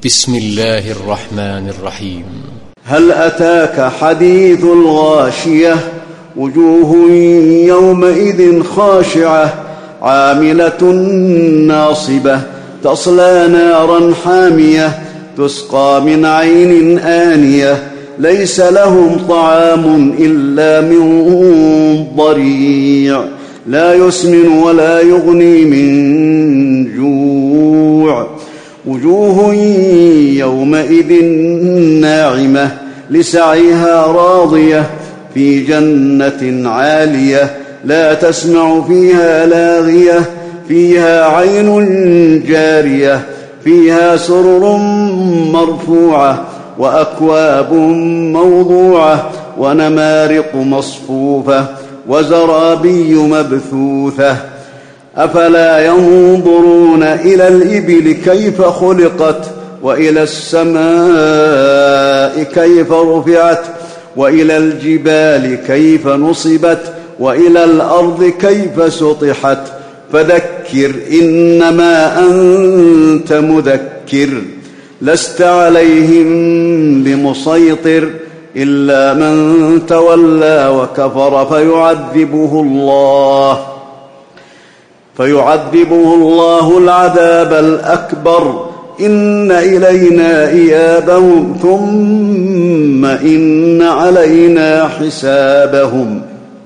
بسم الله الرحمن الرحيم. هل أتاك حديث الغاشية وجوه يومئذ خاشعة عاملة ناصبة تصلى نارا حامية تسقى من عين آنية ليس لهم طعام إلا من ضريع لا يسمن ولا يغني من جوع وجوه يومئذ ناعمة لسعيها راضية في جنة عالية لا تسمع فيها لاغية فيها عين جارية فيها سرر مرفوعة وأكواب موضوعة ونمارق مصفوفة وزرابي مبثوثة أفلا ينظرون إلى الإبل كيف خلقت وإلى السماء كيف رفعت وإلى الجبال كيف نصبت وإلى الأرض كيف سطحت فذكر إنما أنت مذكر لست عليهم بمسيطر إلا من تولى وكفر فيعذبه الله العذاب الأكبر إن إلينا إيابهم ثم إن علينا حسابهم